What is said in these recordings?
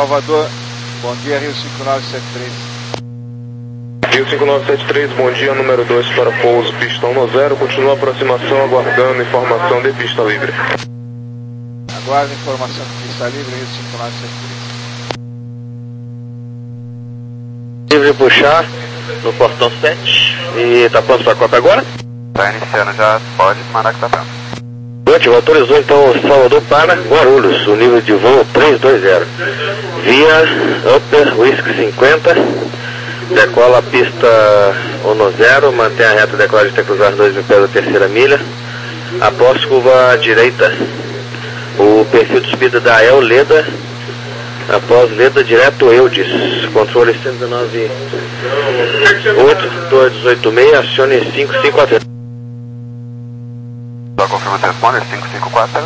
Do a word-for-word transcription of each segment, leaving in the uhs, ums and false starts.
Salvador, bom dia, Rio cinco nove sete três. Rio cinco nove sete três, bom dia, número dois para pouso, pista um no zero, continua a aproximação, aguardando informação de pista livre. Aguardo informação de pista livre, Rio cinco nove sete três. Livre puxar no portão sete, e tá pronto para a Copa agora? Tá iniciando já, pode mandar que tá pronto. Ótimo, autorizou então Salvador para Guarulhos, o nível de voo três dois zero. Via Upper Whisky cinquenta, decola a pista um no zero, mantém a reta decolagem até cruzar dois mil pés da terceira milha. Após curva à direita, o perfil de subida da El Leda, após Leda direto Eudes, controle cento e dezenove oito dois oito seis, acione cinco cinco quatro. Só confirma o transponder cinco cinco quatro.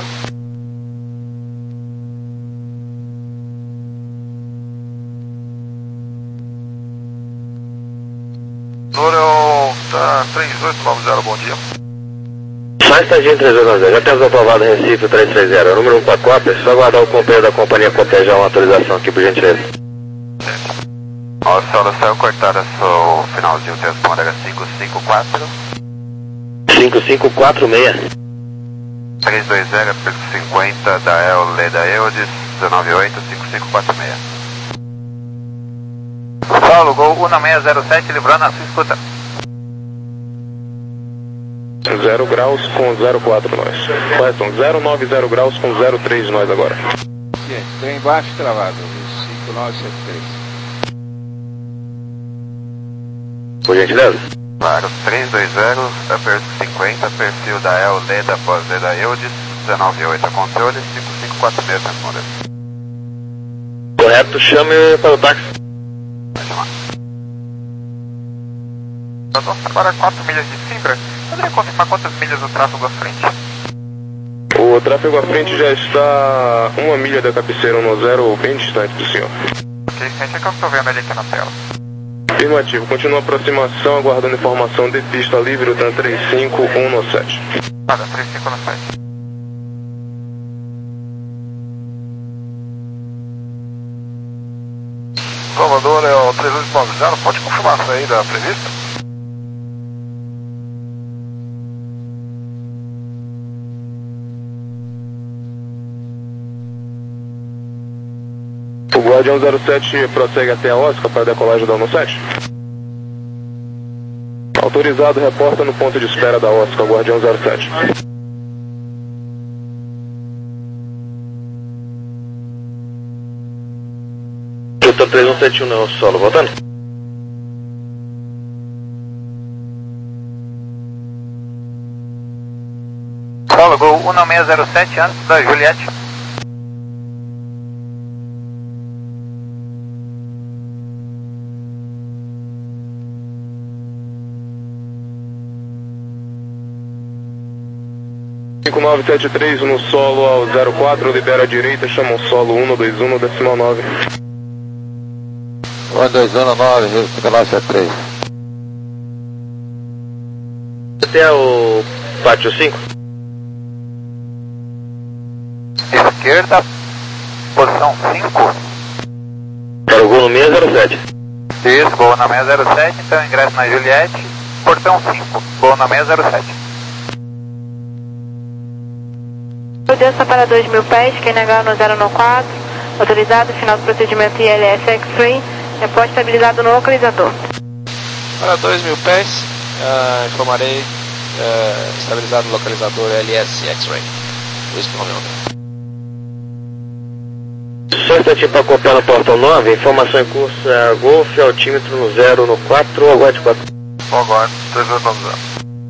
Número tá três oito nove zero, bom dia. Só estagiando três oito nove zero, já temos aprovado Recife três três zero, número um para a Copa, só aguardar o companheiro da companhia cotejar uma autorização aqui por gentileza. Ó, Saulo, saiu cortar o finalzinho, o transponder é cinco cinco quatro. cinco cinco quatro seis. três dois zero, Perco cinquenta da El Leda Eudes, dezenove oito cinco cinco quatro seis. Saulo, Gol um seis zero sete, livrando a sua escuta. zero graus com zero quatro nós. Weston, zero nove zero graus com zero três nós agora. Sim, trem baixo travado, Rio cinco nove sete três. Por gentileza? Claro, três dois zero, Upper cinquenta, perfil da El Leda após Leda Eudes, dezenove oito a controle, cinco cinco quatro seis, responder. Correto, chame para o táxi. Vai chamar. Agora quatro milhas de Simbra. Poderia confirmar quantas milhas o tráfego à frente? O tráfego à frente já está uma milha da cabeceira um no zero, bem distante do senhor. Ok, gente, é que eu estou vendo ele aqui na tela. Afirmativo, continua a aproximação, aguardando informação de pista livre, o TAN três cinco um no sete. Nada, três cinco no sete. Salvador é o três oito nove zero, pode confirmar a saída prevista? O Guardião zero sete prossegue até a Oscar para a decolagem da um no sete. Autorizado, reporta no ponto de espera da Oscar, Guardião zero sete. Então três um sete um não, solo, voltando. Solo, Gol um seis zero sete antes da Juliette. cinco nove sete três no solo ao zero quatro, libera a direita, chama o solo um dois um no decimal nove. um dois um nove, Rio cinco nove sete três. Até o pátio cinco. Esquerda, posição cinco. Para o Gol no seis zero sete. Isso, Gol na seis zero sete, então ingresso na Juliette, portão cinco, Gol na seis zero sete. Audiência para dois mil pés, Q N H no zero quatro, autorizado, final do procedimento I L S X-Ray, repórter estabilizado no localizador. Para dois mil pés, uh, informarei uh, estabilizado no localizador L S X-Ray. Whisky November. Só instantinho para acompanhar no portão nove, informação em curso é a Golf, altímetro no zero no quatro, aguarde quatro. Aguarde, três oito nove zero.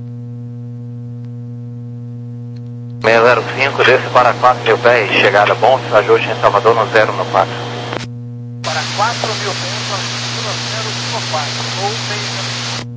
seis zero cinco, desce para quatro mil pés, chegada bom, ajuste em Salvador no zero no quatro. Para quatro mil pés, no zero no quatro, ou seis.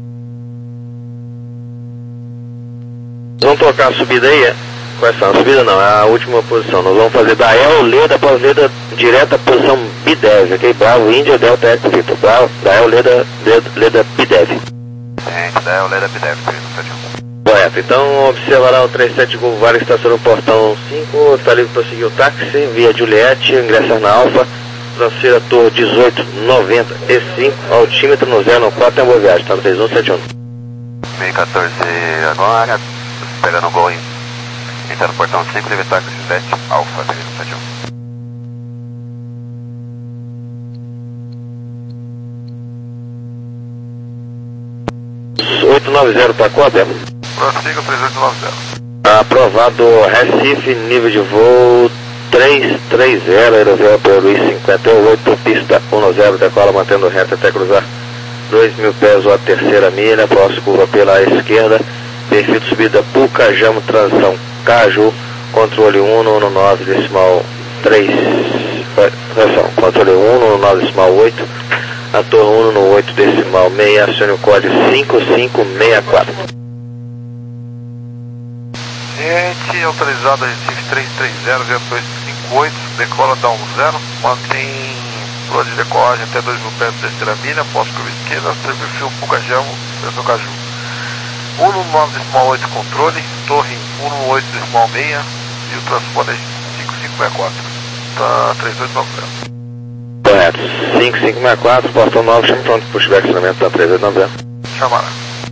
Vamos trocar a subida aí, é? Qual é essa? A subida não, é a última posição. Nós vamos fazer da El Leda para Leda direta, posição B dez, ok? Bravo, Índia, Delta, Eco, Victor. Bravo, da El Leda, Leda, Leda B dez. Gente, da El Leda B dez, três um sete um. Correto, então observará o trinta e sete Gol Vargas, estação no portão cinco, está livre para seguir o táxi, via Juliette, ingressar na Alfa, Transfira torre dezoito noventa e cinco, altímetro no zero quatro, em boa viagem, tá no três um sete um. meio quatorze agora, esperando o gol, entrando no portão cinco, deve estar com sete, Alfa três um sete um. oito nove zero para Coabé. Prossiga três oito nove zero. Aprovado Recife, nível de voo três três zero, aerovel pelo Luiz cinquenta e oito, pista um zero, decola mantendo reta até cruzar dois mil pés ou a terceira milha, próximo curva pela esquerda, perfil de subida Pucajamo, transição Caju, controle um no nove decimal três, transição, controle um no nove decimal oito, a torre um no oito decimal seis, acione o código cinco cinco seis quatro. Gente, autorizado Recife três três zero, via dois cinco oito, decola da um zero, mantém plano de decolagem até dois mil pés da terceira milha, posto curva esquerda, perfil Pucajamo, transição Caju. um no nove decimal oito controle, torre um no oito decimal seis e o transponder cinco cinco seis quatro. Tá três oito nove zero. Correto, cinco cinco seis quatro, portão nove, chama pronto, pushback acionamento da três oito nove zero. Chamará.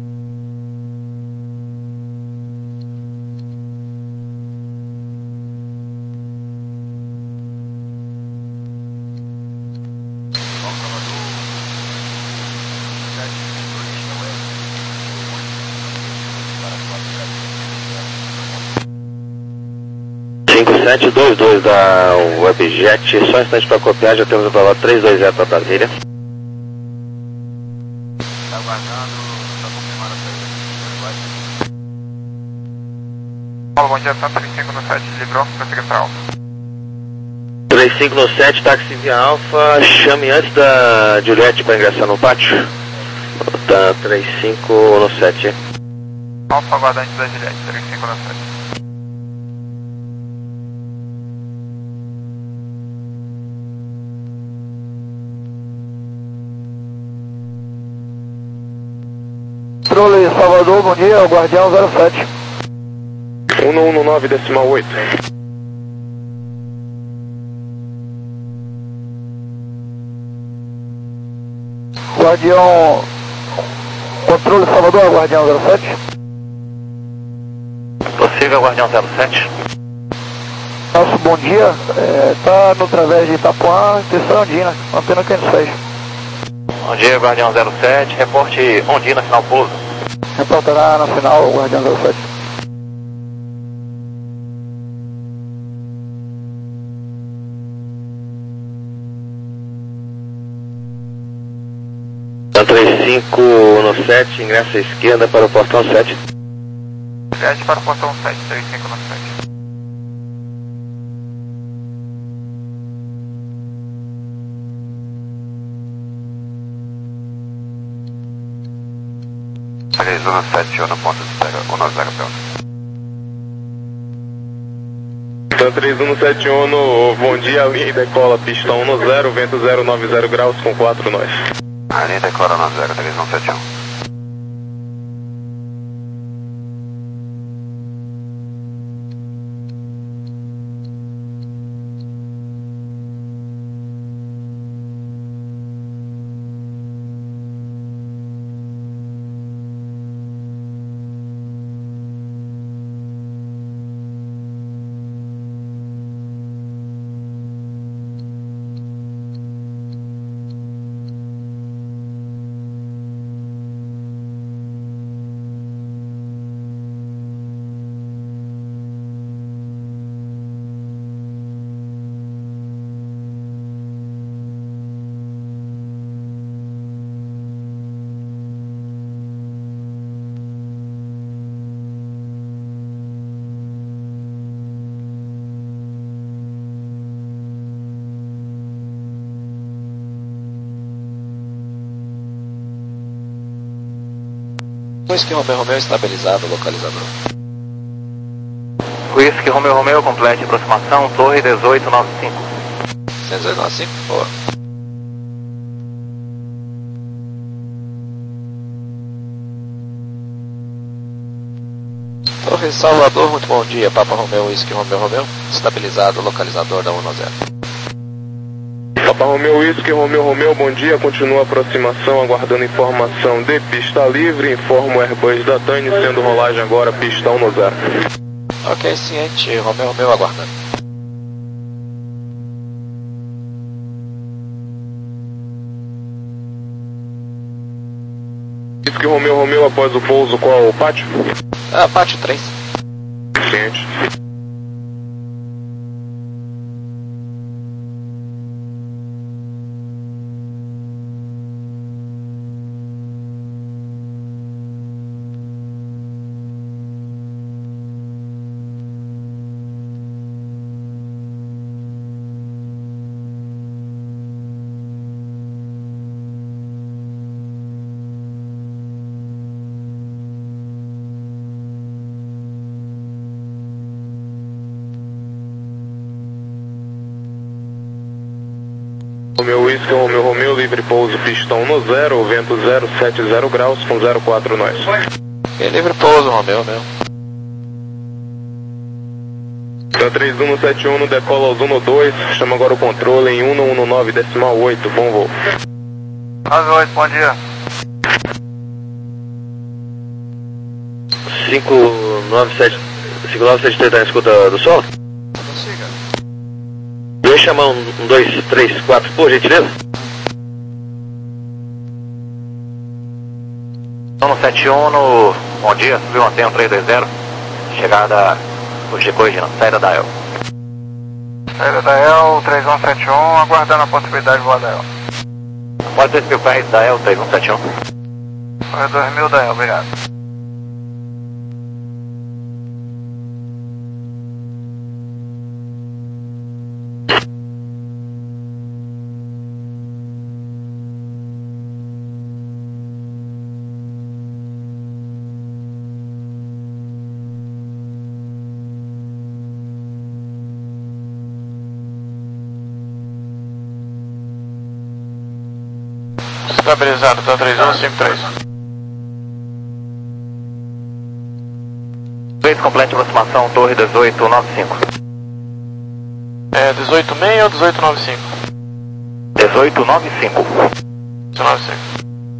cinco sete dois dois da Webjet, só um instante para copiar, já temos aprovado três dois zero para Brasília. Tá aguardando, tá confirmado a saída. Paulo, bom dia, Santos três cinco no sete, livrou, prosseguindo para Alfa. três cinco no sete, táxi via Alfa, chame antes da Juliette para ingressar no pátio. Tá três cinco no sete. Alfa aguardante da Juliette, três cinco no sete. Controle Salvador, bom dia, o Guardião zero sete. um no nove decimal oito. Guardião, controle Salvador, Guardião zero sete. Possível, Guardião zero sete. Nosso bom dia, está é, no través de Itapuã, terceira Ondina, antena quinhentos e seis. Bom dia, Guardião zero sete, reporte Ondina, final pouso. Reportará na final, Guardião zero sete. três cinco no sete, ingressa à esquerda para o portão sete. sete para o portão sete, três cinco no sete. três um no sete, no ponto de espera, um no zero pelo. Então três um no sete um, bom dia, linha e decola, pista um no zero, vento zero nove zero graus com quatro nós. A linha decola no zero, três um sete um. Whisky Romeo Romeo estabilizado, localizador. Whisky Romeo Romeo, complete aproximação, torre dezoito noventa e cinco. dezoito noventa e cinco, boa. Torre Salvador, muito bom dia, Papa Romeo, Whisky Romeo Romeo, estabilizado, localizador da um zero. Papa Romeu Whisky, Romeu Romeu, bom dia, continua a aproximação, aguardando informação de pista livre, informo o Airbus da Tânia, sendo rolagem agora, pista um no zero. Ok, ciente, Romeu Romeu aguardando. Whisky, Romeu Romeu, após o pouso, qual o pátio? Ah, pátio três. Ciente. Romeu Whisky, Romeu Romeu, livre pouso, pistão no zero, vento zero sete zero graus com zero quatro nós. Ok, livre pouso, Romeu Romeu. Então três um no sete um, decola aos um no dois, chama agora o controle em um no um no nove, decimal oito, bom voo. nove oito, bom dia. cinco nove sete três tá na escuta do sol? Deixa eu chamar um dois três quatro, por gentileza. No sete um, no... bom dia, subiu uma antena três dois zero, chegada por G corrigindo, saída da E L. Saída da E L, três um sete um, aguardando a possibilidade de voar da E L. Pode dois mil pés da E L, três um sete um. Foi dois mil da E L, obrigado. Estabilizado, tá três um cinco três. Três complete aproximação, torre dezoito noventa e cinco. É dezoito seis ou dezoito noventa e cinco? dezoito noventa e cinco. dezoito noventa e cinco.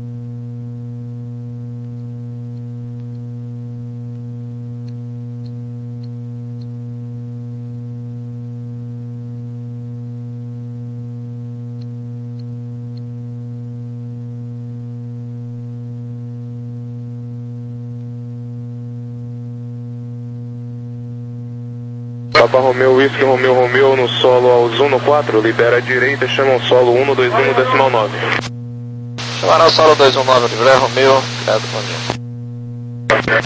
Papa Romeu Whisky, Romeu Romeu, no solo aos um no quatro, libera a direita, chama um solo um no dois um no decimal nove. Chamará o solo dois um nove, livre Romeu, obrigado, bom dia.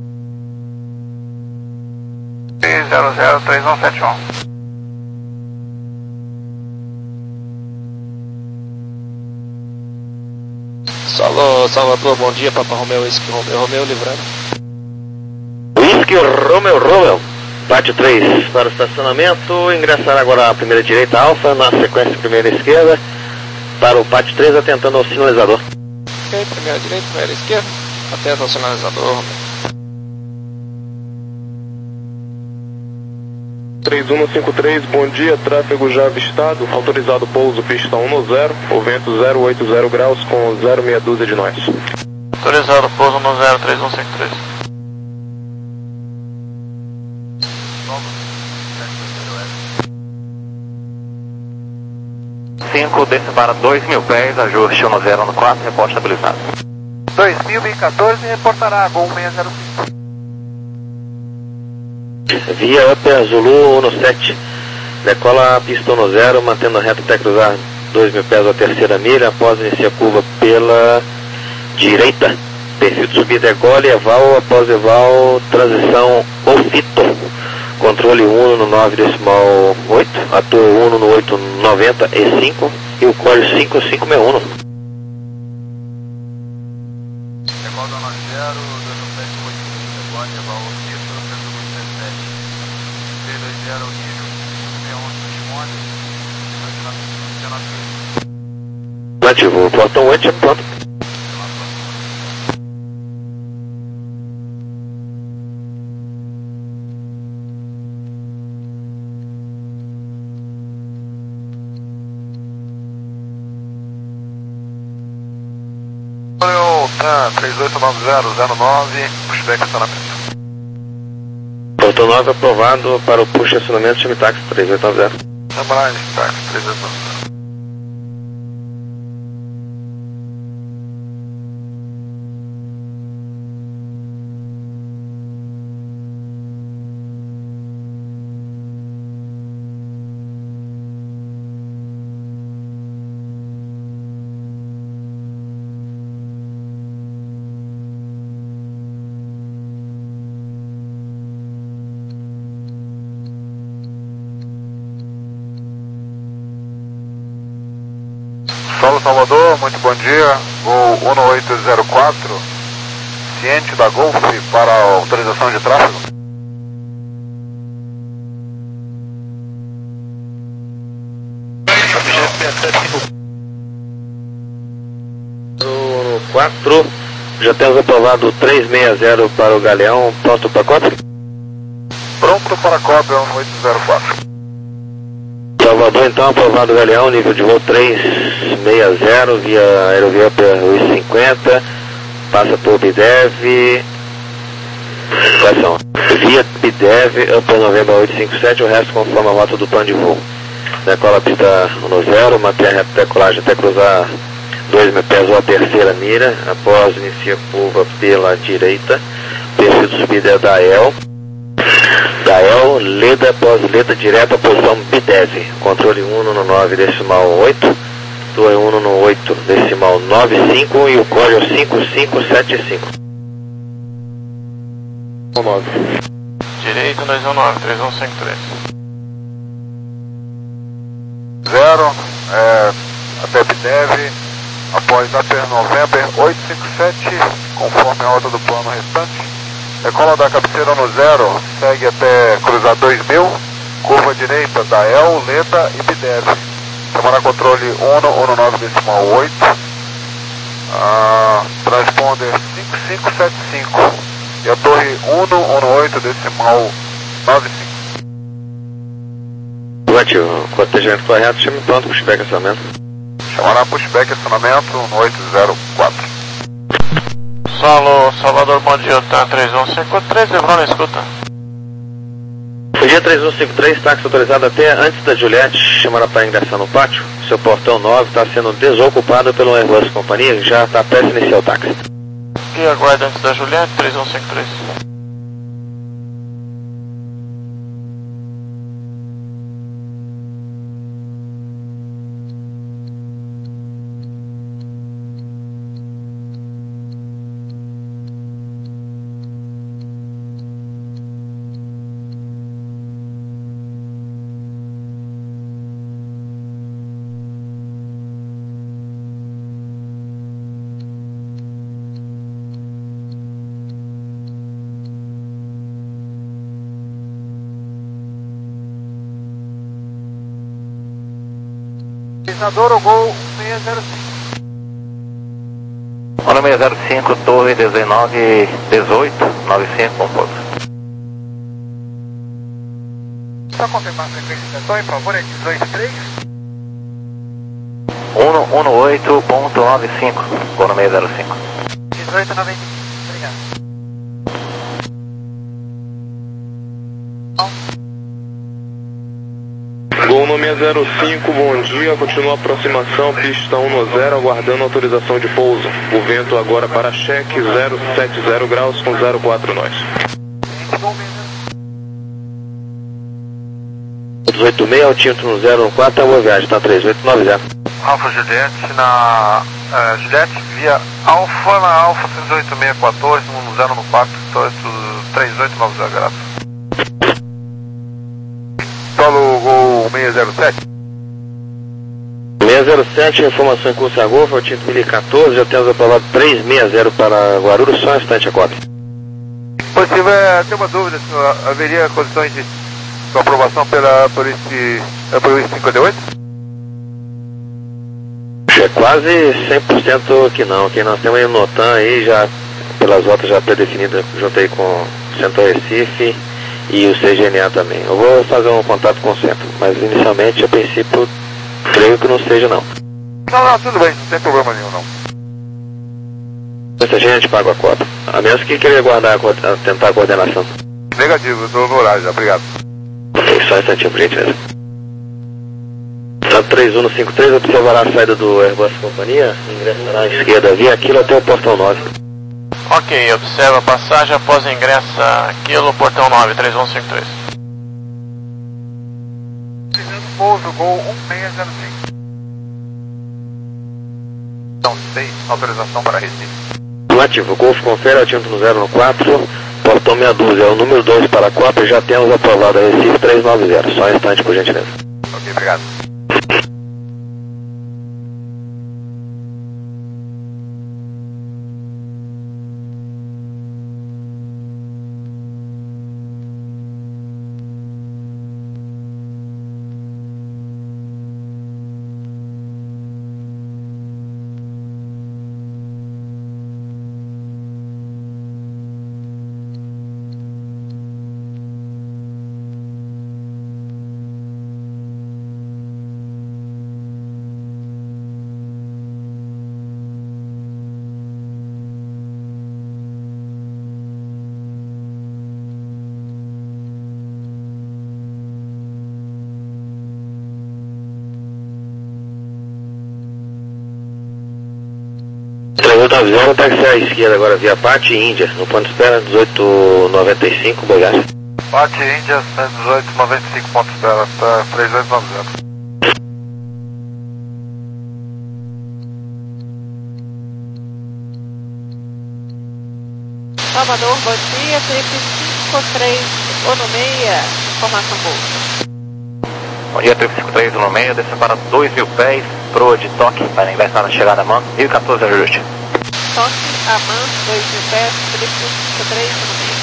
três zero zero três um sete um. Solo Salvador, bom dia, Papa Romeu, Whisky, Romeu Romeu, livrando. Whisky, Romeu Romeu. Pátio três para o estacionamento, ingressar agora a primeira direita alfa, na sequência primeira esquerda, para o pátio três, atentando ao sinalizador. Ok, primeira direita, primeira esquerda, atenta ao sinalizador. três um no cinco três, bom dia, tráfego já avistado, autorizado pouso, pista um no zero, o vento zero oito zero graus com zero meia dúzia de nós. Autorizado pouso no zero três um cinco três. cinco, desce para dois mil pés, ajuste um no zero no quatro, reporte estabilizado. dois mil e quatorze, reportará Gol seis zero cinco. Via Upper Zulu um no sete, decola a pista um no zero, mantendo a reta até cruzar dois mil pés a terceira milha, após iniciar a curva pela direita. Perfil de subida é gole, eval, após eval, transição ou fito. Controle um no nove decimal oito, ator um no oito noventa e cinco e o código cinco cinco seis um. Eval da nove zero, dois mil sete oito, Eval, Eval, Fito, cento e dezessete. três dois zero, nível, sessenta e um, Simone, Ativou, portão oito, pronto. Natan três oito nove zero zero nove, pushback acionamento. Portão nove aprovado para o push acionamento time táxi três oito nove zero. Embraer, táxi três oito nove zero. Solo Salvador, muito bom dia, Gol um oito zero quatro, ciente da Golf para autorização de tráfego. quatro, já temos aprovado três seis zero para o Galeão, pronto para cópia? Pronto para cópia, um oito zero quatro. Salvador, então, aprovado o Galeão, nível de voo três seis zero, via aerovia U I cinquenta, passa por BIDEV, quais são? Via BIDEV, Upper November oito cinco sete, o resto conforme a rota do plano de voo. Decola a pista um zero, mantém a reta de decolagem até cruzar dois mil pés ou a terceira mira, após inicia a curva pela direita, perfil de subida é da E L. Da E L, leda após leda direta, posição BIDEV, controle um no nove decimal oito, torre um no oito decimal nove cinco e o código cinco cinco sete cinco. Direito dois um nove, três um cinco três. Zero, é, até BIDEV, após Upper November oito cinco sete, conforme a rota do plano restante. Decola da cabeceira no zero, segue até cruzar dois mil, curva direita da E L, leda e BIDEV. Chamará controle um no nove decimal oito, ah, transponder cinco cinco sete cinco e a torre um no oito decimal nove cinco. Ativo, cotejamento correto, chame pronto, pushback acionamento. Chamará pushback acionamento um oito zero quatro. Solo Salvador, bom dia, tá três um cinco três, Lebron na escuta. O dia três um cinco três, táxi autorizado até antes da Juliette, chamará para ingressar no pátio. Seu portão nove está sendo desocupado pelo Airbus Companhia, já está prestes a iniciar o táxi. Que aguarda antes da Juliette, três um cinco três. Gol um seis zero cinco. um seis zero cinco, torre dezenove dezoito, nove cinco, compouso. Só confirmar a frequência de torre, por favor, é dezoito três. um oito ponto nove cinco, um seis zero cinco. dezoito noventa e cinco, obrigado. Gol no seis zero cinco, bom dia, continua a aproximação, pista um zero, aguardando autorização de pouso. O vento agora para cheque, zero sete zero graus com zero quatro nós. dezoito seis, altímetro no zero quatro, boa viagem, está três oito nove zero. Alfa Juliette na uh, Juliette via Alfa na Alfa três oito seis um quatro, no zero no quatro, três oito nove zero graus. Solo Gol seis zero sete. seis zero sete, informação em curso a Golf, altímetro mil e quatorze, já temos aprovado três seis zero para Guarulhos, só um instante a cópia. Se tiver tem uma dúvida, senhor, haveria condições de aprovação pela, por esse, por esse cinquenta e oito? É quase cem por cento que não, que nós temos aí o Notan aí, já pelas rotas já pré-definidas, juntei com o Centro Recife e o C G N A também. Eu vou fazer um contato com o centro, mas inicialmente, a princípio, creio que não seja não. Não, não, tudo bem, não tem problema nenhum não. Muita gente paga a cota. A menos que queria guardar, a, tentar a coordenação. Negativo, eu tô no horário já, obrigado. Ok, só um instantinho, por gentileza. Tá três um no cinco três, observará a saída do Airbus Companhia, ingressará à esquerda via aquilo até o portão nove. Ok, observa a passagem após ingressa aquilo, portão nove, três um cinco três. Pouso, Gol um seis zero cinco. Então, seis, autorização para Recife. Ativo, Golf confere altimetro no zero no quatro, portão meia dúzia, é o número dois para a Copa e já temos aprovado a Recife trezentos e noventa. Só um instante, por gentileza. Ok, obrigado. trezentos e noventa, táxi à esquerda agora via Pati Índia, no ponto de espera dezoito noventa e cinco, obrigado. Pati Índia, dezoito noventa e cinco, ponto de espera, tá três oito nove zero. Salvador, bom dia, Felipe cinco três, Onomeia, informação boa. Bom dia, Trip cinco três no meio, descendo para dois mil pés, proa de toque, para ingressar na chegada a mão, mil e quatorze ajuste. Toque, a man, dois mil pés, Felipe cinco três, no meio.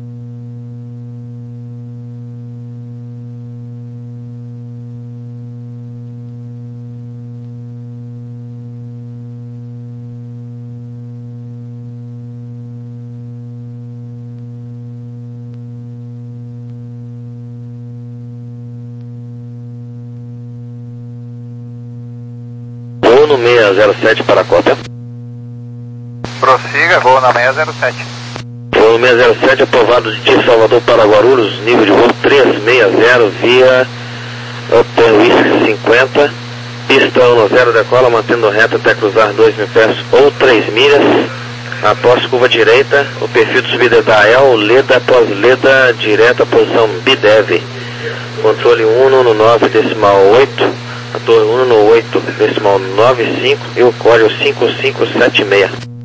No seis zero sete para a Copa. Prossiga, voo na seis zero sete. Voo no seis zero sete, aprovado de Salvador para Guarulhos, nível de voo trezentos e sessenta, via Upper Whisky cinquenta, pista um zero, decola, mantendo reta até cruzar dois mil pés ou três milhas, após curva direita, o perfil de subida é da E L, Leda após Leda, direta, posição B D E V, controle um no nove decimal oito, a torre um no oito decimal nove cinco e o código cinco cinco sete seis.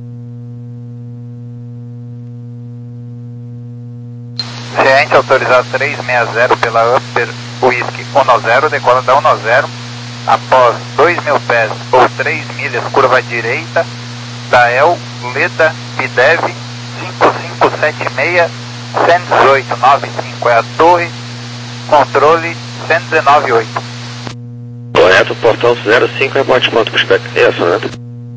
Ciente autorizado trezentos e sessenta pela Upper Whisky um zero, decola da um zero, após dois mil pés ou três milhas, curva direita, da E L, Leda, B D E V, cinco cinco sete seis, cento e dezoito nove cinco é a torre, controle cento e dezenove oito. Correto, portão zero cinco, reporte ponto com spec. É essa, né?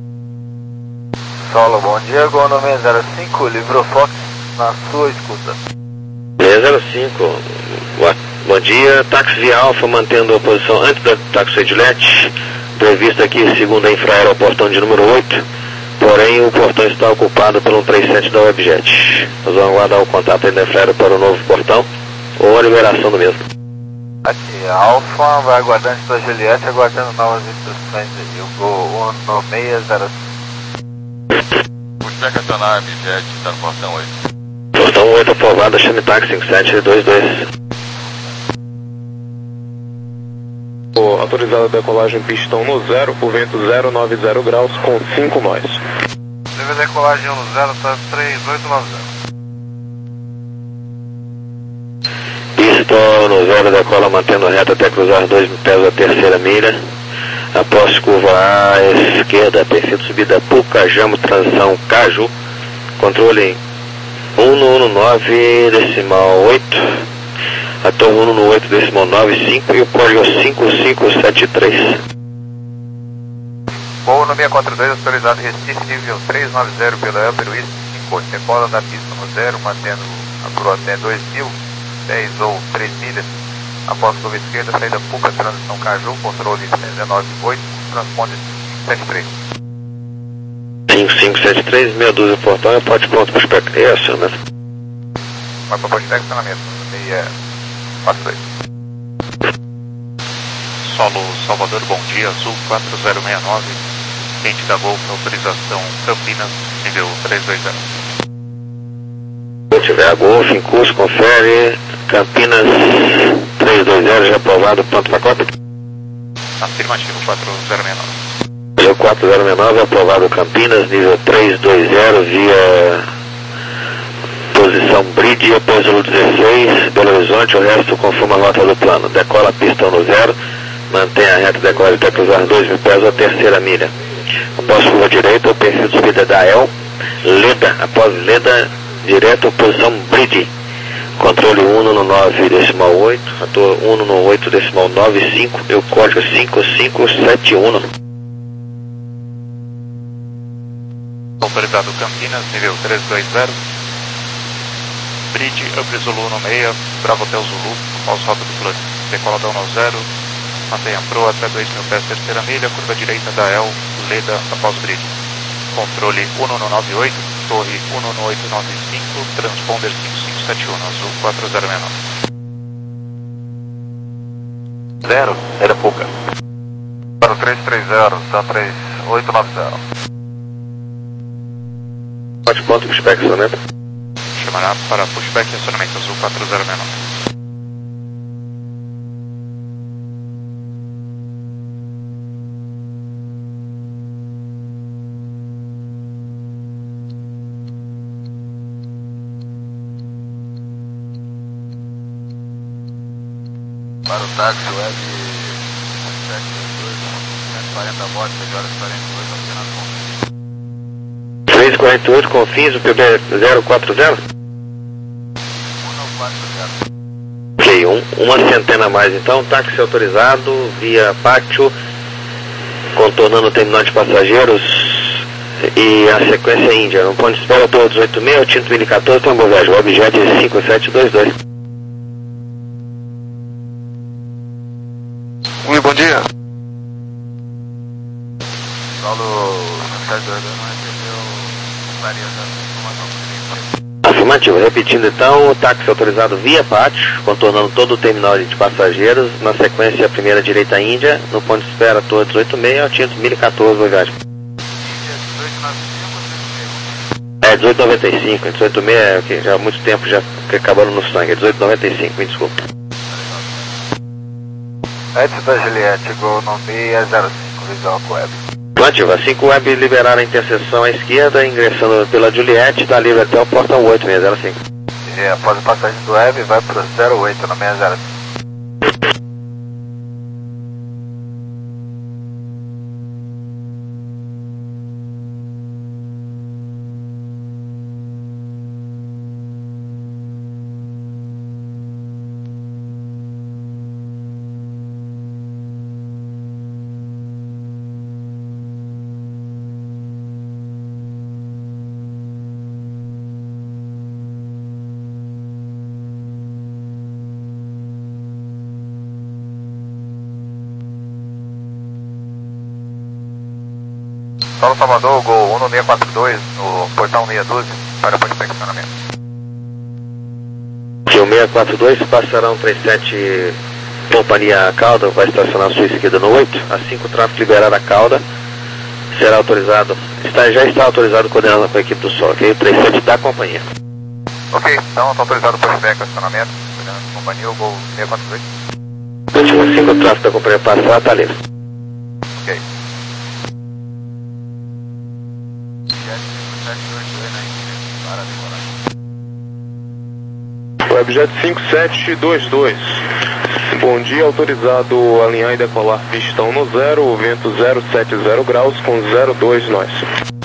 Solo, bom dia, Gol no seis zero cinco, livrou Fox na sua escuta. seis zero cinco, bom dia, táxi via Alfa mantendo a posição antes da táxi Edilete, previsto aqui segundo a Infraero, o portão de número oito, porém o portão está ocupado pelo um três sete da Webjet. Nós vamos aguardar o contato aí da Infraero para o novo portão ou a liberação do mesmo. Aqui, a Alfa vai aguardando sua Juliette, aguardando novas instruções aí. Eu vou no seis zero cinco. O cheque acionar a Webjet está no portão oito. Portão oito aprovado, chame táxi cinco sete dois dois. Autorizada a decolagem pistão no zero, o vento zero nove zero graus com cinco nós. Teve a decolagem um no zero, tá três oito nove zero. Pista no zero, decola mantendo reta até cruzar dois mil pés da terceira milha. Após curva à esquerda, perfil de subida Pucajamo, transição Caju. Controle um no nove decimal oito. A torre um no oito decimal nove cinco e o código cinco cinco sete três. Voo no seis quatro dois, autorizado Recife, nível trezentos e noventa pela Upper Whisky cinco oito. Decola da pista no zero, mantendo a proa até dois mil, dez ou três milhas. Após curva esquerda, saída Puca, transição Caju, controle cento e dezenove oito, transponde cinco sete três. cinco cinco sete três, meia dúzia portão, é pode pronto para o spec. É acionamento. Vai para o spec, acionamento. meia quatro dois. Solo Salvador, bom dia, Azul quatro zero seis nove, quente da Golf, autorização Campinas, nível três dois zero. Se tiver a Golf em curso, confere, Campinas três dois zero, já aprovado, pronto para cópia? Afirmativo, quatro zero seis nove. Nível quatro zero seis nove, aprovado Campinas, nível três dois zero, via posição Bridge, após o dezesseis, Belo Horizonte, o resto conforme a rota do plano. Decola a pista no zero, mantém a reta decola até cruzar dois mil pés a terceira milha. Após curva direita, o perfil de subida da E L, Leda, após Leda, direto, posição Bridge. Controle um no nove decimal oito, ator um no oito decimal nove cinco, e o código cinco cinco sete um. Autorizado Campinas, nível três dois zero. Bridge, Up Zulu no meia, Bravo Hotel Zulu, após rota do plano. Decola da um no zero, mantenha pro até dois mil pés terceira milha, curva direita da E L, Leda, após Bridge. Controle um no nove oito, torre um no oito nove cinco, transponder cinco cinco sete um, Azul quatro zero seis nove. Zero, era pouca. Para o três três zero, está três oito nove zero. Pode ponto para o spec, acionamento. Chamará para pushback e acionamento, Azul quatro zero seis nove. Para o táxi web sete dois cento e quarenta volts, seis horas e quarenta e oito, apenas com três quarenta e oito, Confins, o P B zero quatro zero? um quatro zero. Ok, um, uma centena a mais então, táxi autorizado, via pátio, contornando o terminal de passageiros e a sequência Índia. No ponto de espera, torre dezoito seis, Tinto mil e quatorze, Tambovegem, objeto cinco sete dois dois. Oi, bom dia. Paulo sete dois dois não recebeu clareza da informação. Afirmativo, repetindo então, o táxi autorizado via pátio, contornando todo o terminal de passageiros, na sequência a primeira direita Índia, no ponto de espera torre dezoito seis, Tinto mil e quatorze, Voyage. É dezoito noventa e cinco, dezoito seis é que já há muito tempo já acabando no sangue, é dezoito noventa e cinco, me desculpa. Edson da Juliette, Gol no seis zero cinco, visual com web. Ativa, cinco web liberaram a interseção à esquerda, ingressando pela Juliette, está livre até o portão oito seis zero cinco. E após a passagem do web, vai para o zero oito no seis zero cinco. Solo Salvador, Gol um seis quatro dois, no portão meia dúzia, para o estacionamento. O seis quatro dois, passarão trinta e sete, companhia Cauda, vai estacionar a sua esquerda no oito, assim que o tráfego liberar a Cauda, será autorizado, está, já está autorizado coordenando com a equipe do Sol, ok? trinta e sete da companhia. Ok, então está autorizado o pushback, estacionamento, coordenando com a companhia, o Gol seis quatro dois. Assim que o tráfego da companhia passar, está livre. Ok. Webjet cinco sete dois dois. Bom dia, autorizado alinhar e decolar pista um no zero, vento zero sete zero graus com zero dois nós.